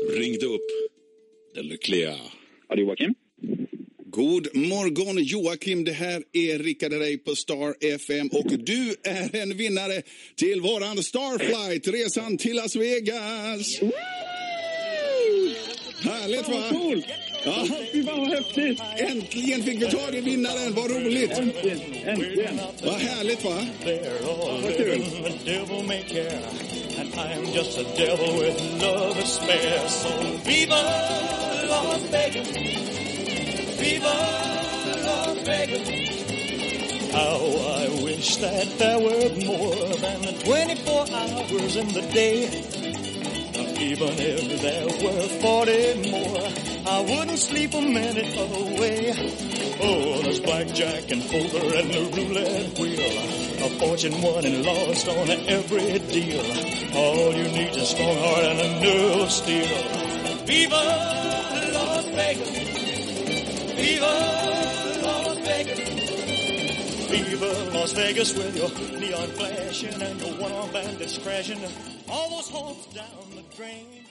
ringde upp den lyckliga. Ja, det är Joakim. God morgon Joakim, det här är Rickard Herrey på Star FM och du är en vinnare till våran Starflight, resan till Las Vegas. Härligt va? Cool. Ja, fy fan vad häftigt. Äntligen fick vi tag i vinnaren, vad roligt. Äntligen. Vad härligt va? Vad kul. And I'm just a devil with love to spare. So viva Las Vegas, viva Las Vegas. How I wish that there were more than 24 hours in the day. Even if there were 40 more, I wouldn't sleep a minute away. Oh, there's blackjack and poker and the roulette wheel. A fortune won and lost on every deal. All you need is a strong heart and a nerve of steel. Viva Las Vegas! Viva Las Vegas! Viva Las Vegas with your neon flashing and your one-armed bandits crashing. All those hopes down the drain.